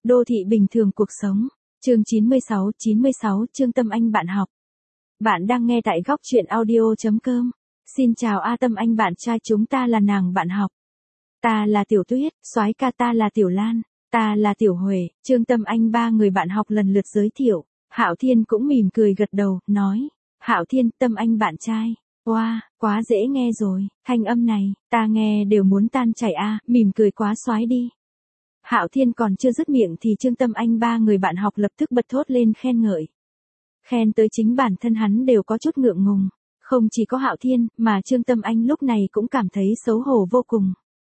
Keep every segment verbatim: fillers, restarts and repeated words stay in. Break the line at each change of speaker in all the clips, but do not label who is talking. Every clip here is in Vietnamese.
Đô thị bình thường cuộc sống. Chương chín mươi sáu, chín mươi sáu, Trương Tâm Anh bạn học. Bạn đang nghe tại góc truyện audio chấm com. Xin chào A Tâm Anh bạn trai, chúng ta là nàng bạn học. Ta là Tiểu Tuyết, soái ca ta là Tiểu Lan, ta là Tiểu Huệ. Trương Tâm Anh ba người bạn học lần lượt giới thiệu. Hạo Thiên cũng mỉm cười gật đầu, nói: Hạo Thiên, Tâm Anh bạn trai. Wow, quá dễ nghe rồi, thanh âm này, ta nghe đều muốn tan chảy a, mỉm cười quá soái đi. Hạo Thiên còn chưa dứt miệng thì Trương Tâm Anh ba người bạn học lập tức bật thốt lên khen ngợi. Khen tới chính bản thân hắn đều có chút ngượng ngùng. Không chỉ có Hạo Thiên, mà Trương Tâm Anh lúc này cũng cảm thấy xấu hổ vô cùng.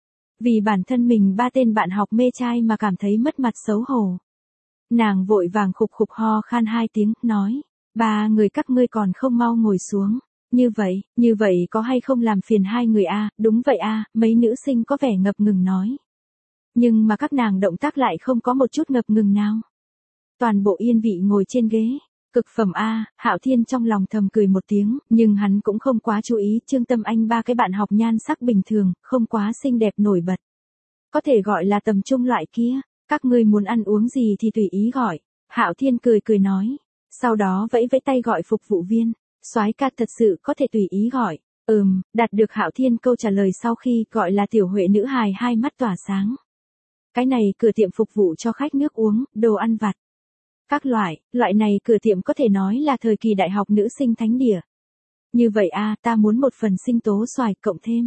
Vì bản thân mình ba tên bạn học mê trai mà cảm thấy mất mặt xấu hổ. Nàng vội vàng khục khục ho khan hai tiếng, nói: Ba người các ngươi còn không mau ngồi xuống. Như vậy, như vậy có hay không làm phiền hai người a? Đúng vậy a, mấy nữ sinh có vẻ ngập ngừng nói. Nhưng mà các nàng động tác lại không có một chút ngập ngừng nào. Toàn bộ yên vị ngồi trên ghế. Cực phẩm a, Hạo Thiên trong lòng thầm cười một tiếng, nhưng hắn cũng không quá chú ý Trương Tâm Anh ba cái bạn học nhan sắc bình thường, không quá xinh đẹp nổi bật. Có thể gọi là tầm trung loại kia, các ngươi muốn ăn uống gì thì tùy ý gọi. Hạo Thiên cười cười nói, sau đó vẫy vẫy tay gọi phục vụ viên, soái ca thật sự có thể tùy ý gọi. Ừm, đạt được Hạo Thiên câu trả lời sau khi gọi là Tiểu Huệ nữ hài hai mắt tỏa sáng. Cái này cửa tiệm phục vụ cho khách nước uống, đồ ăn vặt. Các loại, loại này cửa tiệm có thể nói là thời kỳ đại học nữ sinh thánh địa. Như vậy a, ta muốn một phần sinh tố xoài cộng thêm.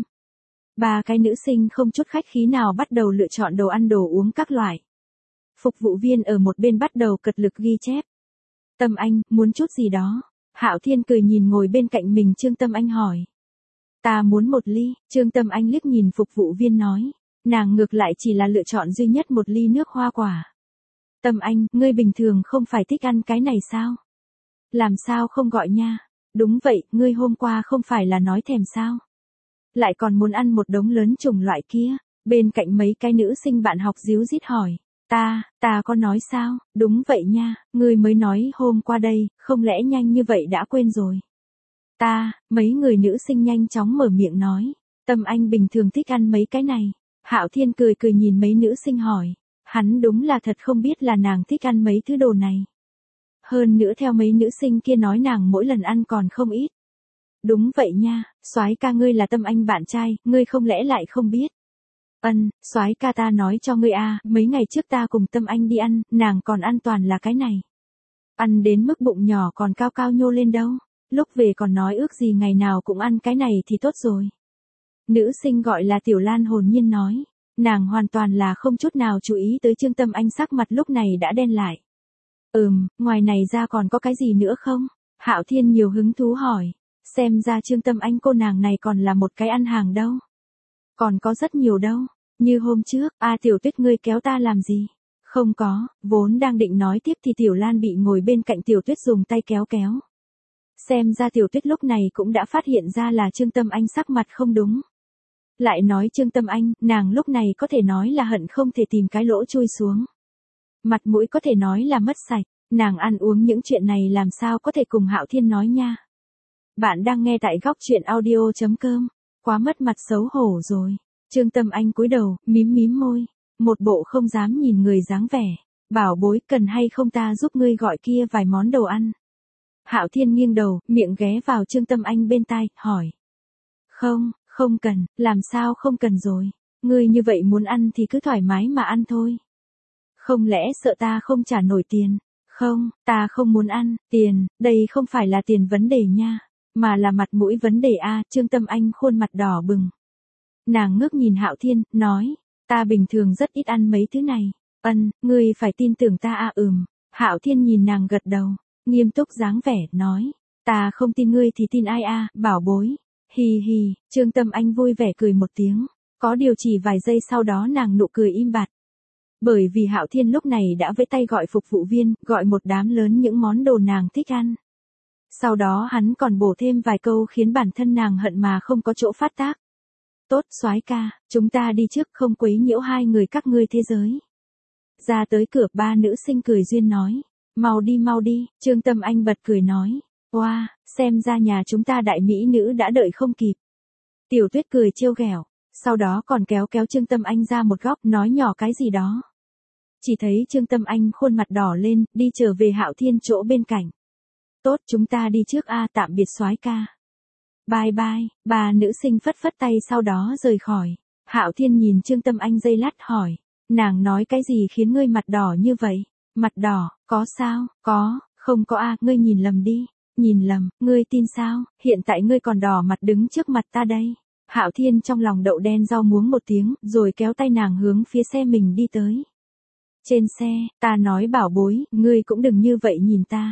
Ba cái nữ sinh không chút khách khí nào bắt đầu lựa chọn đồ ăn đồ uống các loại. Phục vụ viên ở một bên bắt đầu cật lực ghi chép. Tâm Anh, muốn chút gì đó. Hạo Thiên cười nhìn ngồi bên cạnh mình Trương Tâm Anh hỏi. Ta muốn một ly, Trương Tâm Anh liếc nhìn phục vụ viên nói. Nàng ngược lại chỉ là lựa chọn duy nhất một ly nước hoa quả. Tâm Anh, ngươi bình thường không phải thích ăn cái này sao? Làm sao không gọi nha? Đúng vậy, ngươi hôm qua không phải là nói thèm sao? Lại còn muốn ăn một đống lớn chủng loại kia. Bên cạnh mấy cái nữ sinh bạn học díu dít hỏi. Ta, ta có nói sao? Đúng vậy nha, ngươi mới nói hôm qua đây, không lẽ nhanh như vậy đã quên rồi? Ta, mấy người nữ sinh nhanh chóng mở miệng nói. Tâm Anh bình thường thích ăn mấy cái này. Hạo Thiên cười cười nhìn mấy nữ sinh hỏi. Hắn đúng là thật không biết là nàng thích ăn mấy thứ đồ này. Hơn nữa theo mấy nữ sinh kia nói nàng mỗi lần ăn còn không ít. Đúng vậy nha, soái ca ngươi là Tâm Anh bạn trai, ngươi không lẽ lại không biết? Ân, soái ca ta nói cho ngươi a, mấy ngày trước ta cùng Tâm Anh đi ăn, nàng còn ăn toàn là cái này. Ăn đến mức bụng nhỏ còn cao cao nhô lên đâu. Lúc về còn nói ước gì ngày nào cũng ăn cái này thì tốt rồi. Nữ sinh gọi là Tiểu Lan hồn nhiên nói. Nàng hoàn toàn là không chút nào chú ý tới Trương Tâm Anh sắc mặt lúc này đã đen lại. Ừm, ngoài này ra còn có cái gì nữa không? Hạo Thiên nhiều hứng thú hỏi. Xem ra Trương Tâm Anh cô nàng này còn là một cái ăn hàng đâu. Còn có rất nhiều đâu. Như hôm trước, a Tiểu Tuyết ngươi kéo ta làm gì? Không có, vốn đang định nói tiếp thì Tiểu Lan bị ngồi bên cạnh Tiểu Tuyết dùng tay kéo kéo. Xem ra Tiểu Tuyết lúc này cũng đã phát hiện ra là Trương Tâm Anh sắc mặt không đúng. Lại nói Trương Tâm Anh, nàng lúc này có thể nói là hận không thể tìm cái lỗ chui xuống. Mặt mũi có thể nói là mất sạch, nàng ăn uống những chuyện này làm sao có thể cùng Hạo Thiên nói nha. Bạn đang nghe tại góc truyện audio chấm com, quá mất mặt xấu hổ rồi. Trương Tâm Anh cúi đầu, mím mím môi, một bộ không dám nhìn người dáng vẻ. Bảo bối, cần hay không ta giúp ngươi gọi kia vài món đồ ăn. Hạo Thiên nghiêng đầu, miệng ghé vào Trương Tâm Anh bên tai, hỏi. Không. Không cần, làm sao không cần rồi. Ngươi như vậy muốn ăn thì cứ thoải mái mà ăn thôi. Không lẽ sợ ta không trả nổi tiền? Không, ta không muốn ăn. Tiền, đây không phải là tiền vấn đề nha. Mà là mặt mũi vấn đề a. Trương Tâm Anh khuôn mặt đỏ bừng. Nàng ngước nhìn Hạo Thiên, nói. Ta bình thường rất ít ăn mấy thứ này. Ân, ngươi phải tin tưởng ta a. Ừm. Hạo Thiên nhìn nàng gật đầu. Nghiêm túc dáng vẻ, nói. Ta không tin ngươi thì tin ai a, bảo bối. Hì hì, Trương Tâm Anh vui vẻ cười một tiếng, có điều chỉ vài giây sau đó nàng nụ cười im bặt. Bởi vì Hạo Thiên lúc này đã vẫy tay gọi phục vụ viên, gọi một đám lớn những món đồ nàng thích ăn. Sau đó hắn còn bổ thêm vài câu khiến bản thân nàng hận mà không có chỗ phát tác. Tốt soái ca, chúng ta đi trước không quấy nhiễu hai người các ngươi thế giới. Ra tới cửa ba nữ sinh cười duyên nói, mau đi mau đi, Trương Tâm Anh bật cười nói. Wow, xem ra nhà chúng ta đại mỹ nữ đã đợi không kịp. Tiểu Tuyết cười trêu ghẹo, sau đó còn kéo kéo Trương Tâm Anh ra một góc nói nhỏ cái gì đó. Chỉ thấy Trương Tâm Anh khuôn mặt đỏ lên, đi trở về Hạo Thiên chỗ bên cạnh. Tốt, chúng ta đi trước a, tạm biệt soái ca. Bye bye, bà nữ sinh phất phất tay sau đó rời khỏi. Hạo Thiên nhìn Trương Tâm Anh giây lát hỏi, nàng nói cái gì khiến ngươi mặt đỏ như vậy? Mặt đỏ, có sao? Có, không có a, ngươi nhìn lầm đi. Nhìn lầm, ngươi tin sao? Hiện tại ngươi còn đỏ mặt đứng trước mặt ta đây. Hạo Thiên trong lòng đậu đen rau muống một tiếng, rồi kéo tay nàng hướng phía xe mình đi tới. Trên xe, ta nói bảo bối, ngươi cũng đừng như vậy nhìn ta.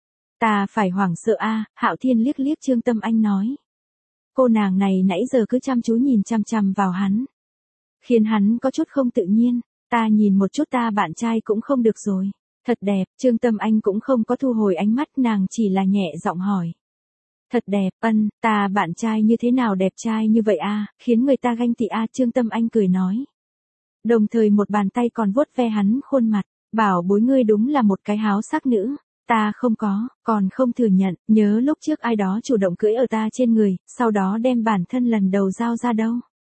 Ta phải hoảng sợ a, Hạo Thiên liếc liếc Trương Tâm Anh nói. Cô nàng này nãy giờ cứ chăm chú nhìn chăm chăm vào hắn. Khiến hắn có chút không tự nhiên, ta nhìn một chút ta bạn trai cũng không được rồi. Thật đẹp, Trương Tâm Anh cũng không có thu hồi ánh mắt, nàng chỉ là nhẹ giọng hỏi. Thật đẹp, ân, ta bạn trai như thế nào đẹp trai như vậy a, khiến người ta ganh tị a, Trương Tâm Anh cười nói. Đồng thời một bàn tay còn vuốt ve hắn khuôn mặt, bảo bối ngươi đúng là một cái háo sắc nữ. Ta không có, còn không thừa nhận, nhớ lúc trước ai đó chủ động cưỡi ở ta trên người, sau đó đem bản thân lần đầu giao ra đâu.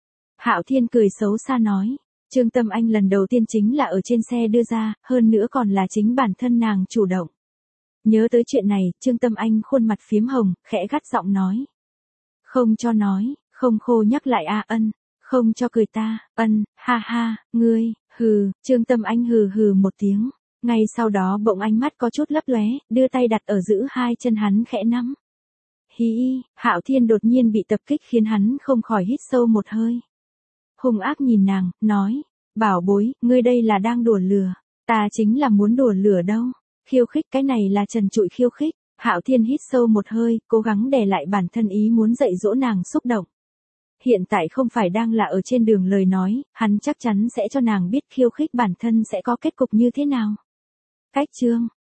Hạo Thiên cười xấu xa nói, Trương Tâm Anh lần đầu tiên chính là ở trên xe đưa ra, hơn nữa còn là chính bản thân nàng chủ động. Nhớ tới chuyện này, Trương Tâm Anh khuôn mặt phiếm hồng, khẽ gắt giọng nói. Không cho nói, không khô nhắc lại a, ân, không cho cười ta, ân, ha ha, ngươi, hừ, Trương Tâm Anh hừ hừ một tiếng. Ngay sau đó bỗng ánh mắt có chút lấp lóe, đưa tay đặt ở giữ hai chân hắn khẽ nắm. Hí, Hạo Thiên đột nhiên bị tập kích khiến hắn không khỏi hít sâu một hơi. Hung ác nhìn nàng, nói, bảo bối, ngươi đây là đang đùa lừa, ta chính là muốn đùa lửa đâu, khiêu khích cái này là trần trụi khiêu khích. Hạo Thiên hít sâu một hơi, cố gắng đè lại bản thân ý muốn dạy dỗ nàng xúc động. Hiện tại không phải đang là ở trên đường lời nói, hắn chắc chắn sẽ cho nàng biết khiêu khích bản thân sẽ có kết cục như thế nào. Cách chương